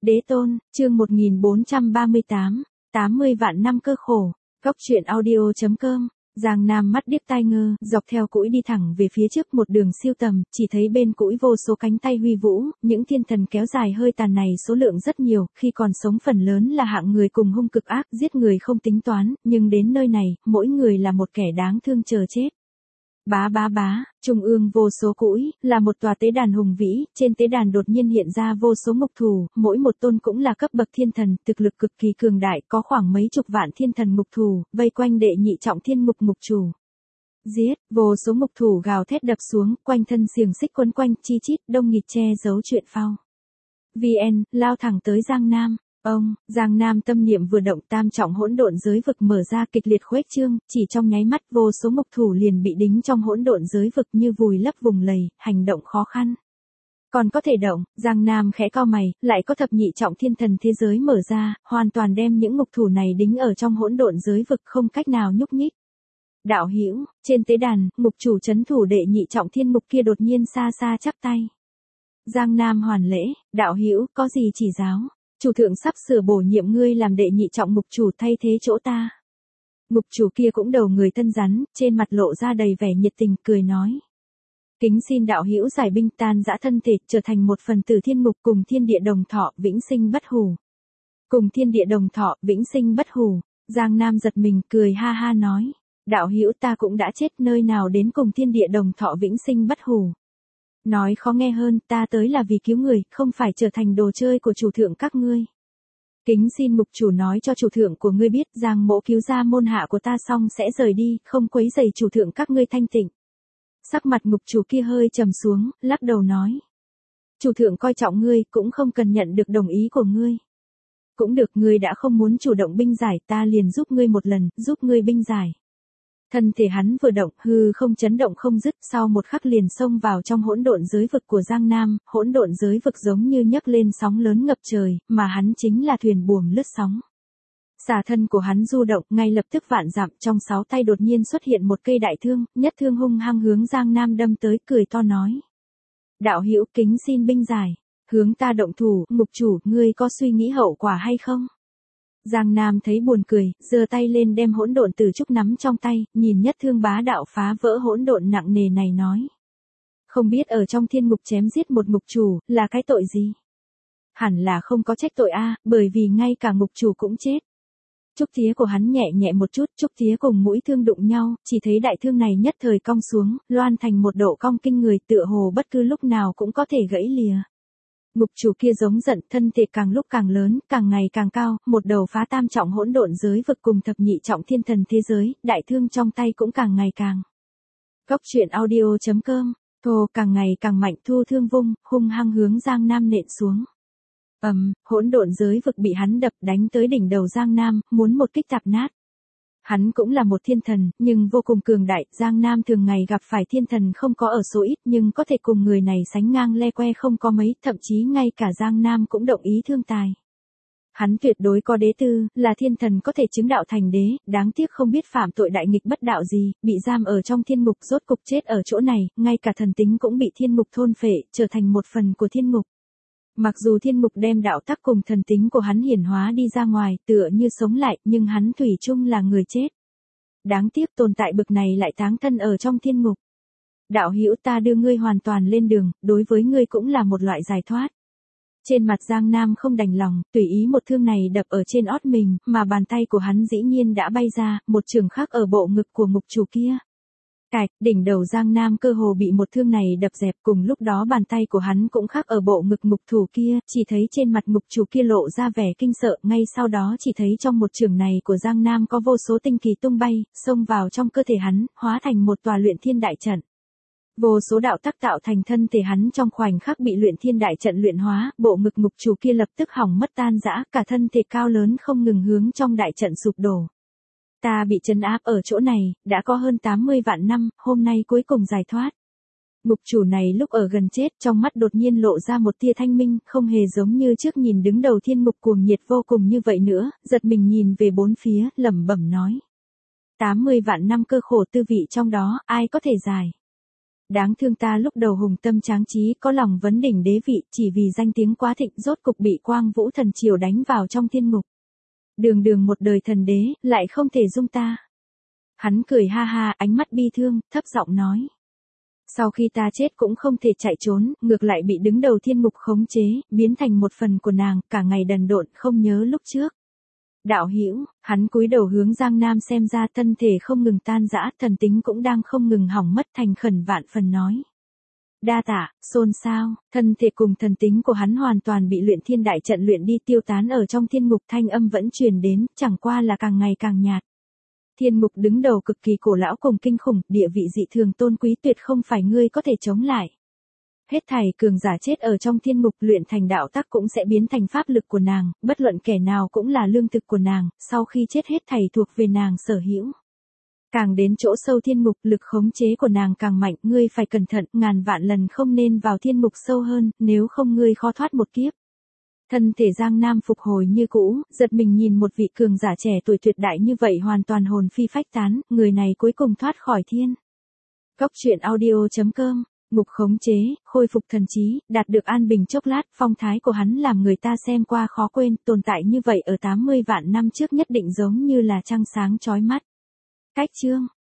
Đế tôn, chương 1438, 80 vạn năm cơ khổ. Góc truyện audio.com. Giang Nam mắt điếc tai ngơ, dọc theo cũi đi thẳng về phía trước một đường siêu tầm, chỉ thấy bên cũi vô số cánh tay huy vũ, những thiên thần kéo dài hơi tàn này số lượng rất nhiều, khi còn sống phần lớn là hạng người cùng hung cực ác, giết người không tính toán, nhưng đến nơi này, mỗi người là một kẻ đáng thương chờ chết. Bá bá bá, trung ương vô số cũi, là một tòa tế đàn hùng vĩ, trên tế đàn đột nhiên hiện ra vô số ngục thù, mỗi một tôn cũng là cấp bậc thiên thần, thực lực cực kỳ cường đại, có khoảng mấy chục vạn thiên thần ngục thù, vây quanh đệ nhị trọng thiên ngục chủ. Giết, vô số ngục thù gào thét đập xuống, quanh thân xiềng xích quấn quanh, chi chít, đông nghịt che giấu chuyện phao. VN, lao thẳng tới Giang Nam. Giang Nam tâm niệm vừa động, tam trọng hỗn độn giới vực mở ra kịch liệt khuếch trương, chỉ trong nháy mắt vô số ngục thủ liền bị đính trong hỗn độn giới vực như vùi lấp vùng lầy, hành động khó khăn. Còn có thể động, Giang Nam khẽ cau mày, lại có thập nhị trọng thiên thần thế giới mở ra, hoàn toàn đem những ngục thủ này đính ở trong hỗn độn giới vực không cách nào nhúc nhích. Đạo hữu, trên tế đàn, ngục chủ trấn thủ đệ nhị trọng thiên ngục kia đột nhiên xa xa chắp tay. Giang Nam hoàn lễ, đạo hữu, có gì chỉ giáo? Chủ thượng sắp sửa bổ nhiệm ngươi làm đệ nhị trọng ngục chủ thay thế chỗ ta. Ngục chủ kia cũng đầu người thân rắn, trên mặt lộ ra đầy vẻ nhiệt tình, cười nói. Kính xin đạo hữu giải binh tan dã thân thể, trở thành một phần tử thiên ngục cùng thiên địa đồng thọ, vĩnh sinh bất hủ. Cùng thiên địa đồng thọ, vĩnh sinh bất hủ. Giang Nam giật mình, cười ha ha nói. Đạo hữu ta cũng đã chết, nơi nào đến cùng thiên địa đồng thọ vĩnh sinh bất hủ. Nói khó nghe hơn, ta tới là vì cứu người, không phải trở thành đồ chơi của chủ thượng các ngươi. Kính xin ngục chủ nói cho chủ thượng của ngươi biết, Giang mỗ cứu ra môn hạ của ta xong sẽ rời đi, không quấy rầy chủ thượng các ngươi thanh tịnh. Sắc mặt ngục chủ kia hơi trầm xuống, lắc đầu nói. Chủ thượng coi trọng ngươi, cũng không cần nhận được đồng ý của ngươi. Cũng được, ngươi đã không muốn chủ động binh giải, ta liền giúp ngươi một lần, giúp ngươi binh giải. Thân thể hắn vừa động, hư không chấn động không dứt, sau một khắc liền xông vào trong hỗn độn giới vực của Giang Nam, hỗn độn giới vực giống như nhấc lên sóng lớn ngập trời, mà hắn chính là thuyền buồm lướt sóng. Xà thân của hắn du động, ngay lập tức vạn dặm, trong 6 tay đột nhiên xuất hiện một cây đại thương, nhất thương hung hăng hướng Giang Nam đâm tới, cười to nói. Đạo hữu, kính xin binh giải, hướng ta động thủ, ngục chủ, ngươi có suy nghĩ hậu quả hay không? Giang Nam thấy buồn cười, giơ tay lên đem hỗn độn tử trúc nắm trong tay, nhìn nhất thương bá đạo phá vỡ hỗn độn nặng nề này nói. Không biết ở trong thiên ngục chém giết một ngục chủ, là cái tội gì? Hẳn là không có trách tội a, bởi vì ngay cả ngục chủ cũng chết. Trúc tía của hắn nhẹ nhẹ một chút, trúc tía cùng mũi thương đụng nhau, chỉ thấy đại thương này nhất thời cong xuống, loan thành một độ cong kinh người, tựa hồ bất cứ lúc nào cũng có thể gãy lìa. Ngục chủ kia giống giận, thân thể càng lúc càng lớn, càng ngày càng cao, một đầu phá tam trọng hỗn độn giới vực cùng thập nhị trọng thiên thần thế giới, đại thương trong tay cũng càng ngày càng. Góc truyện audio.com, thô càng ngày càng mạnh, thu thương vung, hung hăng hướng Giang Nam nện xuống. Hỗn độn giới vực bị hắn đập đánh tới đỉnh đầu Giang Nam, muốn một kích tạp nát. Hắn cũng là một thiên thần, nhưng vô cùng cường đại, Giang Nam thường ngày gặp phải thiên thần không có ở số ít, nhưng có thể cùng người này sánh ngang le que không có mấy, thậm chí ngay cả Giang Nam cũng động ý thương tài. Hắn tuyệt đối có đế tư, là thiên thần có thể chứng đạo thành đế, đáng tiếc không biết phạm tội đại nghịch bất đạo gì, bị giam ở trong thiên ngục, rốt cục chết ở chỗ này, ngay cả thần tính cũng bị thiên ngục thôn phệ, trở thành một phần của thiên ngục. Mặc dù thiên ngục đem đạo tắc cùng thần tính của hắn hiển hóa đi ra ngoài, tựa như sống lại, nhưng hắn thủy chung là người chết. Đáng tiếc tồn tại bực này lại táng thân ở trong thiên ngục. Đạo hữu, ta đưa ngươi hoàn toàn lên đường, đối với ngươi cũng là một loại giải thoát. Trên mặt Giang Nam không đành lòng, tùy ý một thương này đập ở trên ót mình, mà bàn tay của hắn dĩ nhiên đã bay ra, một trường khắc ở bộ ngực của ngục chủ kia. Đỉnh đầu Giang Nam cơ hồ bị một thương này đập dẹp, cùng lúc đó bàn tay của hắn cũng khắc ở bộ ngực ngục thủ kia, chỉ thấy trên mặt ngục chủ kia lộ ra vẻ kinh sợ, ngay sau đó chỉ thấy trong một trường này của Giang Nam có vô số tinh kỳ tung bay, xông vào trong cơ thể hắn, hóa thành một tòa luyện thiên đại trận. Vô số đạo tắc tạo thành thân thể hắn trong khoảnh khắc bị luyện thiên đại trận luyện hóa, bộ ngực ngục chủ kia lập tức hỏng mất tan rã, cả thân thể cao lớn không ngừng hướng trong đại trận sụp đổ. Ta bị trấn áp ở chỗ này, đã có hơn 80 vạn năm, hôm nay cuối cùng giải thoát. Ngục chủ này lúc ở gần chết, trong mắt đột nhiên lộ ra một tia thanh minh, không hề giống như trước nhìn đứng đầu thiên ngục cuồng nhiệt vô cùng như vậy nữa, giật mình nhìn về bốn phía, lẩm bẩm nói. 80 vạn năm cơ khổ tư vị trong đó, ai có thể giải? Đáng thương ta lúc đầu hùng tâm tráng trí có lòng vấn đỉnh đế vị, chỉ vì danh tiếng quá thịnh rốt cục bị Quang Vũ thần triều đánh vào trong thiên ngục. Đường đường một đời thần đế, lại không thể dung ta. Hắn cười ha ha, ánh mắt bi thương, thấp giọng nói. Sau khi ta chết cũng không thể chạy trốn, ngược lại bị đứng đầu thiên ngục khống chế, biến thành một phần của nàng, cả ngày đần độn không nhớ lúc trước. Đạo hữu, hắn cúi đầu hướng Giang Nam xem ra, thân thể không ngừng tan rã, thần tính cũng đang không ngừng hỏng mất, thành khẩn vạn phần nói. Đa tạ, xôn xao, thân thể cùng thần tính của hắn hoàn toàn bị luyện thiên đại trận luyện đi, tiêu tán ở trong thiên ngục, thanh âm vẫn truyền đến, chẳng qua là càng ngày càng nhạt. Thiên ngục đứng đầu cực kỳ cổ lão cùng kinh khủng, địa vị dị thường tôn quý, tuyệt không phải ngươi có thể chống lại. Hết thảy cường giả chết ở trong thiên ngục luyện thành đạo tắc cũng sẽ biến thành pháp lực của nàng, bất luận kẻ nào cũng là lương thực của nàng, sau khi chết hết thảy thuộc về nàng sở hữu. Càng đến chỗ sâu thiên ngục, lực khống chế của nàng càng mạnh, ngươi phải cẩn thận, ngàn vạn lần không nên vào thiên ngục sâu hơn, nếu không ngươi khó thoát một kiếp. Thân thể Giang Nam phục hồi như cũ, giật mình nhìn một vị cường giả trẻ tuổi tuyệt đại như vậy, hoàn toàn hồn phi phách tán, người này cuối cùng thoát khỏi thiên. Góc truyện audio.com, ngục khống chế, khôi phục thần trí, đạt được an bình chốc lát, phong thái của hắn làm người ta xem qua khó quên, tồn tại như vậy ở 80 vạn năm trước nhất định giống như là trăng sáng chói mắt. Cách chương